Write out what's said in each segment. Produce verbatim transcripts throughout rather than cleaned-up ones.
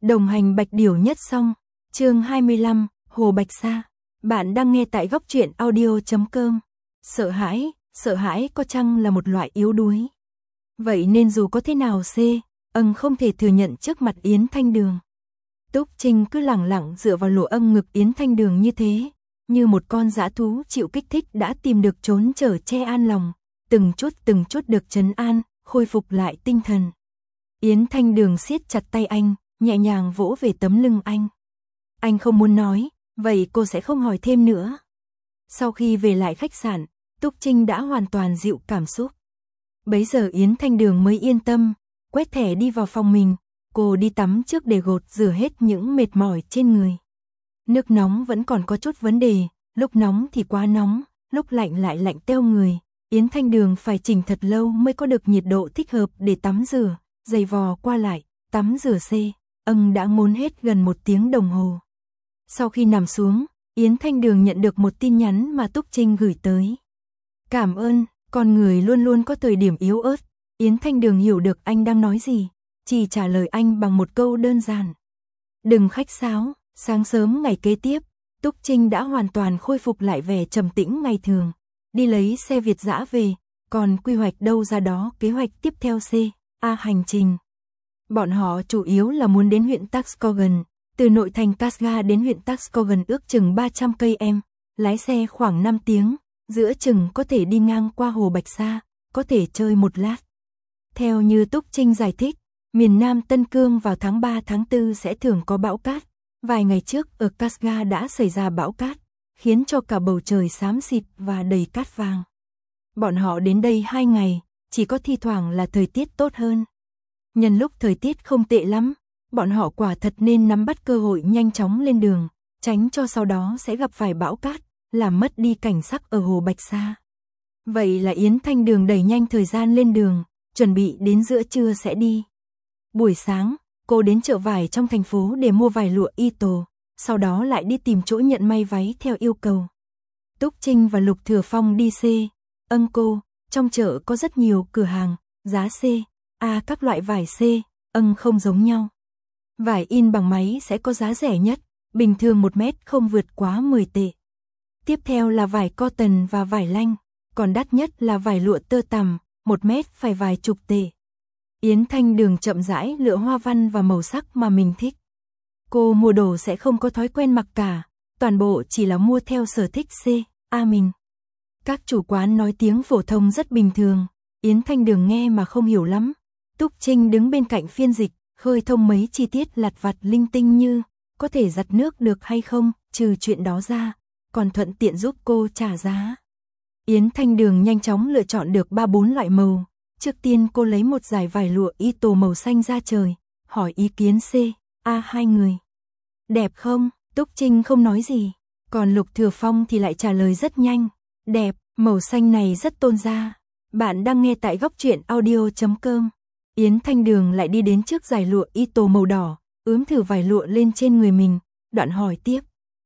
Đồng hành Bạch Điểu nhất xong, chương hai mươi lăm, Hồ Bạch Sa. Bạn đang nghe tại góc truyện audio chấm com. Sợ hãi, sợ hãi có chăng là một loại yếu đuối. Vậy nên dù có thế nào C, ân không thể thừa nhận trước mặt Yến Thanh Đường. Túc Trinh cứ lẳng lặng dựa vào lỗ âng ngực Yến Thanh Đường như thế, như một con dã thú chịu kích thích đã tìm được trốn trở che an lòng, từng chút từng chút được trấn an, khôi phục lại tinh thần. Yến Thanh Đường siết chặt tay anh, nhẹ nhàng vỗ về tấm lưng anh. Anh không muốn nói, vậy cô sẽ không hỏi thêm nữa. Sau khi về lại khách sạn, Túc Trinh đã hoàn toàn dịu cảm xúc. Bấy giờ Yến Thanh Đường mới yên tâm, quét thẻ đi vào phòng mình, cô đi tắm trước để gột rửa hết những mệt mỏi trên người. Nước nóng vẫn còn có chút vấn đề, lúc nóng thì quá nóng, lúc lạnh lại lạnh teo người. Yến Thanh Đường phải chỉnh thật lâu mới có được nhiệt độ thích hợp để tắm rửa, giày vò qua lại, tắm rửa C, ân đã ngốn hết gần một tiếng đồng hồ. Sau khi nằm xuống, Yến Thanh Đường nhận được một tin nhắn mà Túc Trinh gửi tới. Cảm ơn, con người luôn luôn có thời điểm yếu ớt. Yến Thanh Đường hiểu được anh đang nói gì, chỉ trả lời anh bằng một câu đơn giản. Đừng khách sáo. Sáng sớm ngày kế tiếp, Túc Trinh đã hoàn toàn khôi phục lại vẻ trầm tĩnh ngày thường. Đi lấy xe Việt dã về, còn quy hoạch đâu ra đó kế hoạch tiếp theo C, A hành trình. Bọn họ chủ yếu là muốn đến huyện Taxcogan, từ nội thành Casga đến huyện Taxcogan ước chừng ba trăm cây em, lái xe khoảng năm tiếng, giữa chừng có thể đi ngang qua Hồ Bạch Sa, có thể chơi một lát. Theo như Túc Trinh giải thích, miền Nam Tân Cương vào tháng ba tháng tư sẽ thường có bão cát. Vài ngày trước ở Casga đã xảy ra bão cát, khiến cho cả bầu trời xám xịt và đầy cát vàng. Bọn họ đến đây hai ngày, chỉ có thi thoảng là thời tiết tốt hơn. Nhân lúc thời tiết không tệ lắm, bọn họ quả thật nên nắm bắt cơ hội nhanh chóng lên đường, tránh cho sau đó sẽ gặp phải bão cát, làm mất đi cảnh sắc ở Hồ Bạch Sa. Vậy là Yến Thanh Đường đẩy nhanh thời gian lên đường, chuẩn bị đến giữa trưa sẽ đi. Buổi sáng, cô đến chợ vải trong thành phố để mua vải lụa Ito, sau đó lại đi tìm chỗ nhận may váy theo yêu cầu. Túc Trinh và Lục Thừa Phong đi C, ân cô, trong chợ có rất nhiều cửa hàng, giá C, A các loại vải C, ân không giống nhau. Vải in bằng máy sẽ có giá rẻ nhất, bình thường một mét không vượt quá mười tệ. Tiếp theo là vải cotton và vải lanh, còn đắt nhất là vải lụa tơ tằm, một mét phải vài chục tệ. Yến Thanh Đường chậm rãi lựa hoa văn và màu sắc mà mình thích. Cô mua đồ sẽ không có thói quen mặc cả, toàn bộ chỉ là mua theo sở thích C, A mình. Các chủ quán nói tiếng phổ thông rất bình thường, Yến Thanh Đường nghe mà không hiểu lắm. Túc Trinh đứng bên cạnh phiên dịch, khơi thông mấy chi tiết lặt vặt linh tinh như có thể giặt nước được hay không, trừ chuyện đó ra, còn thuận tiện giúp cô trả giá. Yến Thanh Đường nhanh chóng lựa chọn được ba bốn loại màu. Trước tiên cô lấy một dải vải lụa Ito màu xanh da trời, hỏi ý kiến C, A hai người. Đẹp không? Túc Trinh không nói gì, còn Lục Thừa Phong thì lại trả lời rất nhanh. Đẹp, màu xanh này rất tôn da. Bạn đang nghe tại góc truyện audio chấm com. Yến Thanh Đường lại đi đến trước dải lụa Ito màu đỏ, ướm thử vải lụa lên trên người mình, đoạn hỏi tiếp.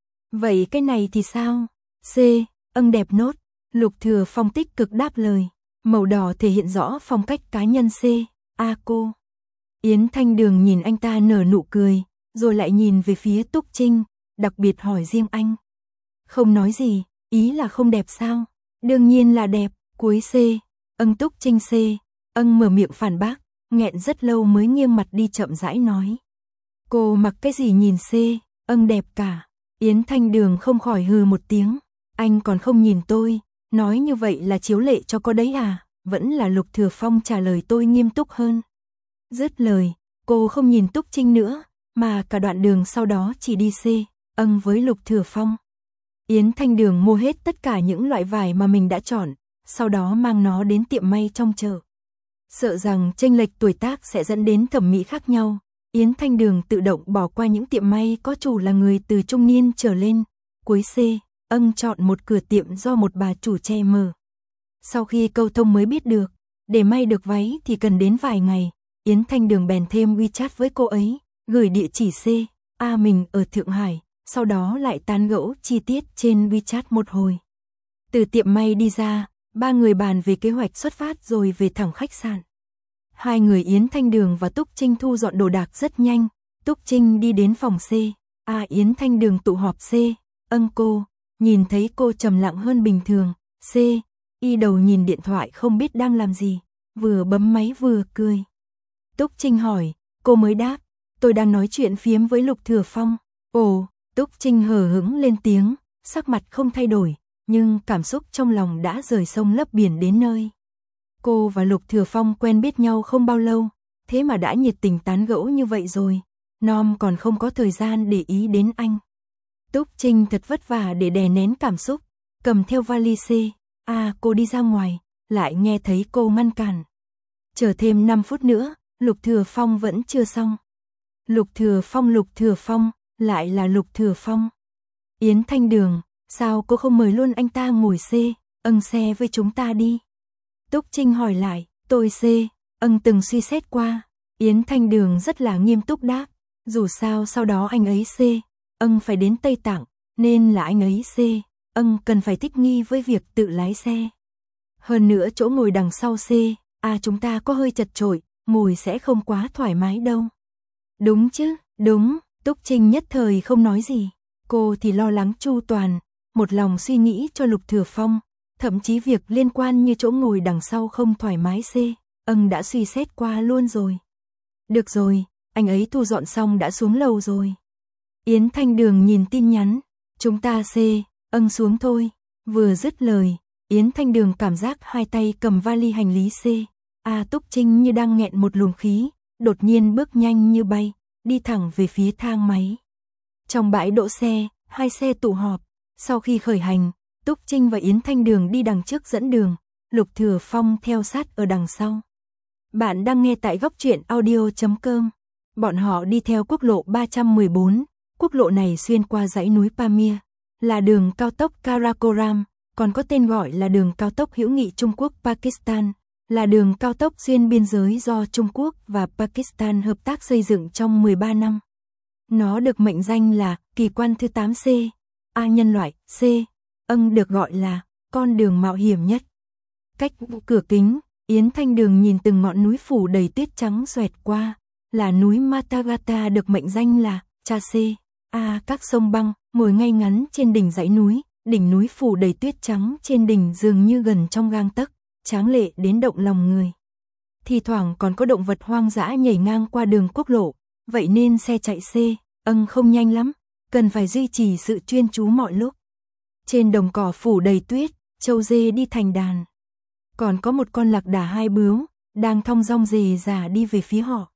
Vậy cái này thì sao? C, ân đẹp nốt. Lục Thừa Phong tích cực đáp lời. Màu đỏ thể hiện rõ phong cách cá nhân C, A cô. Yến Thanh Đường nhìn anh ta nở nụ cười, rồi lại nhìn về phía Túc Trinh, đặc biệt hỏi riêng anh. Không nói gì, ý là không đẹp sao? Đương nhiên là đẹp, cuối C, ân Túc Trinh C, ân mở miệng phản bác, nghẹn rất lâu mới nghiêng mặt đi chậm rãi nói. Cô mặc cái gì nhìn C, ân đẹp cả. Yến Thanh Đường không khỏi hừ một tiếng, anh còn không nhìn tôi. Nói như vậy là chiếu lệ cho có đấy à? Vẫn là Lục Thừa Phong trả lời tôi nghiêm túc hơn. Dứt lời, cô không nhìn Túc Trinh nữa, mà cả đoạn đường sau đó chỉ đi C, ân với Lục Thừa Phong. Yến Thanh Đường mua hết tất cả những loại vải mà mình đã chọn, sau đó mang nó đến tiệm may trong chợ. Sợ rằng chênh lệch tuổi tác sẽ dẫn đến thẩm mỹ khác nhau, Yến Thanh Đường tự động bỏ qua những tiệm may có chủ là người từ trung niên trở lên. Cuối C, ân chọn một cửa tiệm do một bà chủ che mở. Sau khi câu thông mới biết được, để may được váy thì cần đến vài ngày, Yến Thanh Đường bèn thêm WeChat với cô ấy, gửi địa chỉ C, A mình ở Thượng Hải, sau đó lại tán gẫu chi tiết trên WeChat một hồi. Từ tiệm may đi ra, ba người bàn về kế hoạch xuất phát rồi về thẳng khách sạn. Hai người Yến Thanh Đường và Túc Trinh thu dọn đồ đạc rất nhanh, Túc Trinh đi đến phòng C, A Yến Thanh Đường tụ họp C, âng cô, nhìn thấy cô trầm lặng hơn bình thường, C, y đầu nhìn điện thoại không biết đang làm gì, vừa bấm máy vừa cười. Túc Trinh hỏi, cô mới đáp, tôi đang nói chuyện phiếm với Lục Thừa Phong. Ồ, Túc Trinh hờ hững lên tiếng, sắc mặt không thay đổi, nhưng cảm xúc trong lòng đã rời sông lấp biển đến nơi. Cô và Lục Thừa Phong quen biết nhau không bao lâu, thế mà đã nhiệt tình tán gẫu như vậy rồi, Nom còn không có thời gian để ý đến anh. Túc Trinh thật vất vả để đè nén cảm xúc, cầm theo vali C, à cô đi ra ngoài, lại nghe thấy cô ngăn cản. Chờ thêm năm phút nữa, Lục Thừa Phong vẫn chưa xong. Lục Thừa Phong, Lục Thừa Phong, lại là Lục Thừa Phong. Yến Thanh Đường, sao cô không mời luôn anh ta ngồi C, âng xe với chúng ta đi. Túc Trinh hỏi lại, tôi C, âng từng suy xét qua. Yến Thanh Đường rất là nghiêm túc đáp, dù sao sau đó anh ấy C, âng phải đến Tây Tạng, nên là anh ấy C, âng cần phải thích nghi với việc tự lái xe. Hơn nữa chỗ ngồi đằng sau C, à chúng ta có hơi chật chội, ngồi sẽ không quá thoải mái đâu. Đúng chứ, đúng, Túc Trinh nhất thời không nói gì, cô thì lo lắng chu toàn, một lòng suy nghĩ cho Lục Thừa Phong, thậm chí việc liên quan như chỗ ngồi đằng sau không thoải mái C, âng đã suy xét qua luôn rồi. Được rồi, anh ấy thu dọn xong đã xuống lầu rồi. Yến Thanh Đường nhìn tin nhắn, chúng ta C, âng xuống thôi. Vừa dứt lời, Yến Thanh Đường cảm giác hai tay cầm vali hành lý C, à Túc Trinh như đang nghẹn một luồng khí, đột nhiên bước nhanh như bay, đi thẳng về phía thang máy. Trong bãi đỗ xe, hai xe tụ họp, sau khi khởi hành, Túc Trinh và Yến Thanh Đường đi đằng trước dẫn đường, Lục Thừa Phong theo sát ở đằng sau. Bạn đang nghe tại góc truyện audio chấm com. Bọn họ đi theo quốc lộ ba trăm mười bốn, quốc lộ này xuyên qua dãy núi Pamir, là đường cao tốc Karakoram, còn có tên gọi là đường cao tốc hữu nghị Trung Quốc-Pakistan, là đường cao tốc xuyên biên giới do Trung Quốc và Pakistan hợp tác xây dựng trong mười ba năm. Nó được mệnh danh là kỳ quan thứ tám C, A nhân loại C, âng được gọi là con đường mạo hiểm nhất. Cách cửa kính, Yến Thanh Đường nhìn từng ngọn núi phủ đầy tuyết trắng xoẹt qua, là núi Matagata được mệnh danh là Cha C, A các sông băng, ngồi ngay ngắn trên đỉnh dãy núi, đỉnh núi phủ đầy tuyết trắng trên đỉnh dường như gần trong gang tấc, tráng lệ đến động lòng người. Thì thoảng còn có động vật hoang dã nhảy ngang qua đường quốc lộ, vậy nên xe chạy C, âng không nhanh lắm, cần phải duy trì sự chuyên chú mọi lúc. Trên đồng cỏ phủ đầy tuyết, trâu dê đi thành đàn. Còn có một con lạc đà hai bướu, đang thong dong rề rà đi về phía họ.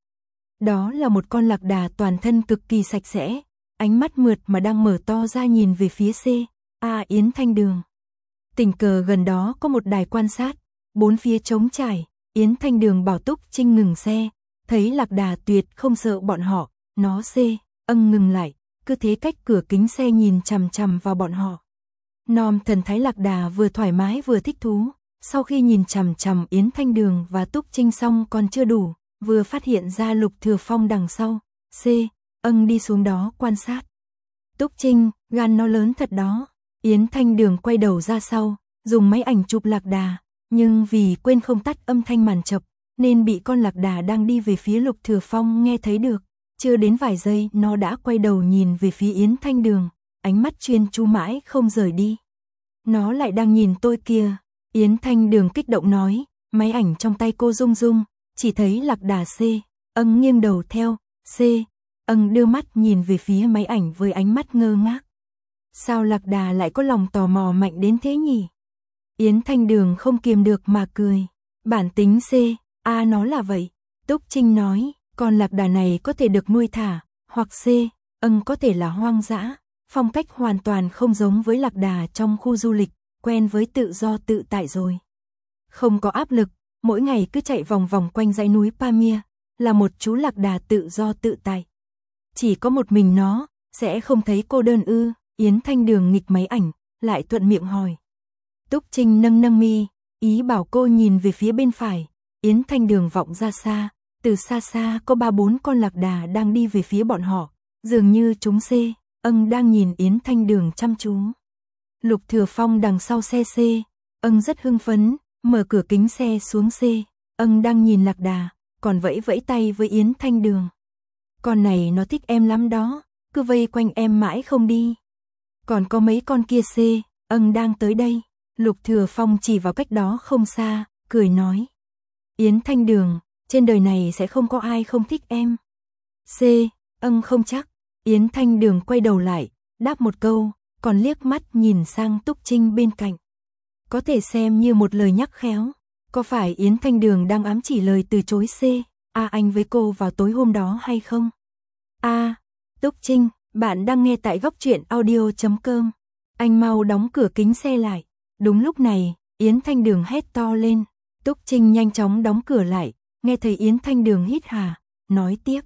Đó là một con lạc đà toàn thân cực kỳ sạch sẽ, ánh mắt mượt mà đang mở to ra nhìn về phía C, A Yến Thanh Đường. Tình cờ gần đó có một đài quan sát, bốn phía trống trải, Yến Thanh Đường bảo Túc Trinh ngừng xe, thấy lạc đà tuyệt không sợ bọn họ, nó C, âng ngừng lại, cứ thế cách cửa kính xe nhìn chằm chằm vào bọn họ. Nom thần thái lạc đà vừa thoải mái vừa thích thú, sau khi nhìn chằm chằm Yến Thanh Đường và Túc Trinh xong còn chưa đủ, vừa phát hiện ra Lục Thừa Phong đằng sau, C, âng đi xuống đó quan sát. Túc Trinh, gan nó lớn thật đó. Yến Thanh Đường quay đầu ra sau, dùng máy ảnh chụp lạc đà, nhưng vì quên không tắt âm thanh màn chập, nên bị con lạc đà đang đi về phía Lục Thừa Phong nghe thấy được. Chưa đến vài giây nó đã quay đầu nhìn về phía Yến Thanh Đường, ánh mắt chuyên chú mãi không rời đi. Nó lại đang nhìn tôi kìa. Yến Thanh Đường kích động nói, máy ảnh trong tay cô rung rung, chỉ thấy lạc đà C, âng nghiêng đầu theo, C, âng đưa mắt nhìn về phía máy ảnh với ánh mắt ngơ ngác. Sao lạc đà lại có lòng tò mò mạnh đến thế nhỉ? Yến Thanh Đường không kiềm được mà cười. Bản tính C, A nó là vậy. Túc Trinh nói, con lạc đà này có thể được nuôi thả, hoặc C, âng có thể là hoang dã, phong cách hoàn toàn không giống với lạc đà trong khu du lịch, quen với tự do tự tại rồi. Không có áp lực, mỗi ngày cứ chạy vòng vòng quanh dãy núi Pamir, là một chú lạc đà tự do tự tại. Chỉ có một mình nó, sẽ không thấy cô đơn ư? Yến Thanh Đường nghịch máy ảnh, lại thuận miệng hỏi. Túc Trinh nâng nâng mi, ý bảo cô nhìn về phía bên phải. Yến Thanh Đường vọng ra xa, từ xa xa có ba bốn con lạc đà đang đi về phía bọn họ, dường như chúng C, âng đang nhìn Yến Thanh Đường chăm chú. Lục Thừa Phong đằng sau xe C, âng rất hưng phấn, mở cửa kính xe xuống C, âng đang nhìn lạc đà, còn vẫy vẫy tay với Yến Thanh Đường. Con này nó thích em lắm đó, cứ vây quanh em mãi không đi. Còn có mấy con kia C, âng đang tới đây. Lục Thừa Phong chỉ vào cách đó không xa, cười nói. Yến Thanh Đường, trên đời này sẽ không có ai không thích em. C, âng không chắc. Yến Thanh Đường quay đầu lại, đáp một câu, còn liếc mắt nhìn sang Túc Trinh bên cạnh. Có thể xem như một lời nhắc khéo. Có phải Yến Thanh Đường đang ám chỉ lời từ chối C, A anh với cô vào tối hôm đó hay không? A, Túc Trinh, bạn đang nghe tại góc truyện audio chấm com. Anh mau đóng cửa kính xe lại. Đúng lúc này, Yến Thanh Đường hét to lên. Túc Trinh nhanh chóng đóng cửa lại, nghe thấy Yến Thanh Đường hít hà, nói tiếp.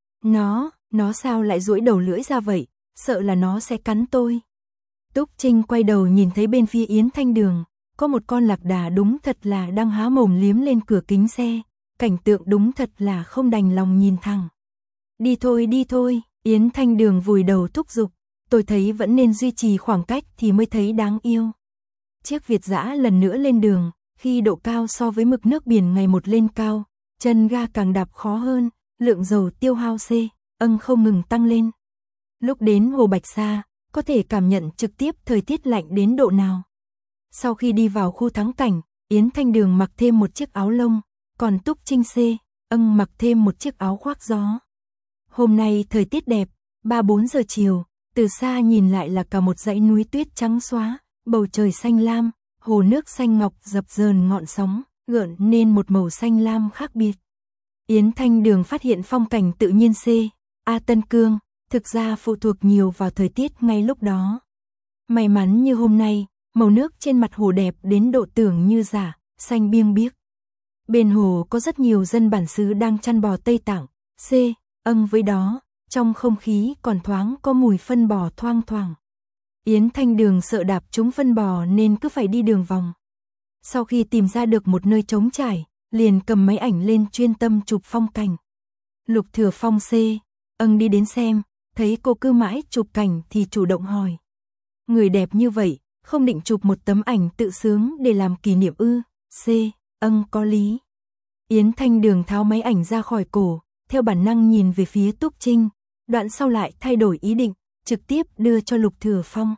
Nó, nó sao lại duỗi đầu lưỡi ra vậy, sợ là nó sẽ cắn tôi. Túc Trinh quay đầu nhìn thấy bên phía Yến Thanh Đường, có một con lạc đà đúng thật là đang há mồm liếm lên cửa kính xe, cảnh tượng đúng thật là không đành lòng nhìn thẳng. Đi thôi đi thôi, Yến Thanh Đường vùi đầu thúc giục, tôi thấy vẫn nên duy trì khoảng cách thì mới thấy đáng yêu. Chiếc Việt dã lần nữa lên đường, khi độ cao so với mực nước biển ngày một lên cao, chân ga càng đạp khó hơn, lượng dầu tiêu hao C, âng không ngừng tăng lên. Lúc đến Hồ Bạch Sa, có thể cảm nhận trực tiếp thời tiết lạnh đến độ nào. Sau khi đi vào khu thắng cảnh, Yến Thanh Đường mặc thêm một chiếc áo lông, còn Túc Trinh C, âng mặc thêm một chiếc áo khoác gió. Hôm nay thời tiết đẹp, ba bốn giờ chiều, từ xa nhìn lại là cả một dãy núi tuyết trắng xóa, bầu trời xanh lam, hồ nước xanh ngọc dập dờn ngọn sóng, gợn nên một màu xanh lam khác biệt. Yến Thanh Đường phát hiện phong cảnh tự nhiên C, A Tân Cương, thực ra phụ thuộc nhiều vào thời tiết ngay lúc đó. May mắn như hôm nay, màu nước trên mặt hồ đẹp đến độ tưởng như giả, xanh biêng biếc. Bên hồ có rất nhiều dân bản xứ đang chăn bò Tây Tạng, C, âng với đó, trong không khí còn thoáng có mùi phân bò thoang thoảng. Yến Thanh Đường sợ đạp trúng phân bò nên cứ phải đi đường vòng. Sau khi tìm ra được một nơi trống trải, liền cầm máy ảnh lên chuyên tâm chụp phong cảnh. Lục Thừa Phong C, âng đi đến xem, thấy cô cứ mãi chụp cảnh thì chủ động hỏi. Người đẹp như vậy, không định chụp một tấm ảnh tự sướng để làm kỷ niệm ư? C, âng có lý. Yến Thanh Đường tháo máy ảnh ra khỏi cổ, theo bản năng nhìn về phía Túc Trinh, đoạn sau lại thay đổi ý định, trực tiếp đưa cho Lục Thừa Phong.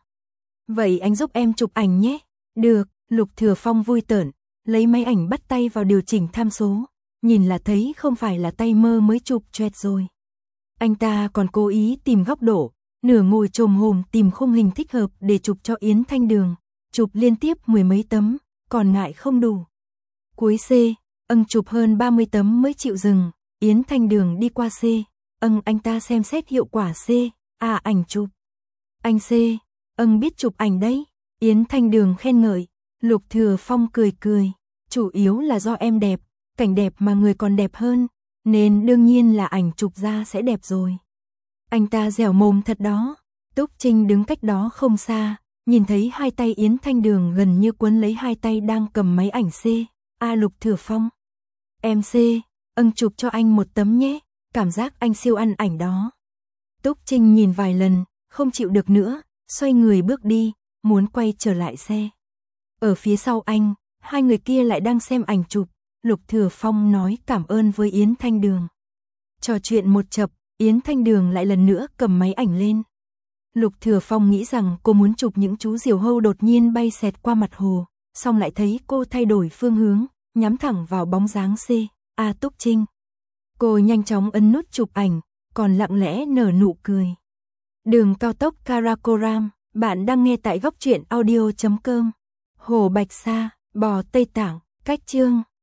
Vậy anh giúp em chụp ảnh nhé. Được, Lục Thừa Phong vui tởn, lấy máy ảnh bắt tay vào điều chỉnh tham số, nhìn là thấy không phải là tay mơ mới chụp choẹt rồi. Anh ta còn cố ý tìm góc độ, nửa ngồi chồm hổm tìm khung hình thích hợp để chụp cho Yến Thanh Đường, chụp liên tiếp mười mấy tấm, còn ngại không đủ. Cuối C, âng chụp hơn ba mươi tấm mới chịu dừng, Yến Thanh Đường đi qua C, âng anh ta xem xét hiệu quả C, à ảnh chụp. Anh C, âng biết chụp ảnh đấy, Yến Thanh Đường khen ngợi, Lục Thừa Phong cười cười, chủ yếu là do em đẹp, cảnh đẹp mà người còn đẹp hơn, nên đương nhiên là ảnh chụp ra sẽ đẹp rồi. Anh ta dẻo mồm thật đó. Túc Trinh đứng cách đó không xa, nhìn thấy hai tay Yến Thanh Đường gần như quấn lấy hai tay đang cầm máy ảnh C, a Lục Thừa Phong. Em C, âng chụp cho anh một tấm nhé, cảm giác anh siêu ăn ảnh đó. Túc Trinh nhìn vài lần, không chịu được nữa, xoay người bước đi, muốn quay trở lại xe. Ở phía sau anh, hai người kia lại đang xem ảnh chụp, Lục Thừa Phong nói cảm ơn với Yến Thanh Đường. Trò chuyện một chập, Yến Thanh Đường lại lần nữa cầm máy ảnh lên. Lục Thừa Phong nghĩ rằng cô muốn chụp những chú diều hâu đột nhiên bay xẹt qua mặt hồ, xong lại thấy cô thay đổi phương hướng, nhắm thẳng vào bóng dáng C, A Túc Trinh. Cô nhanh chóng ấn nút chụp ảnh, còn lặng lẽ nở nụ cười. Đường cao tốc Karakoram, bạn đang nghe tại góc truyện audio chấm com. Hồ Bạch Sa, bò Tây Tạng, cách chương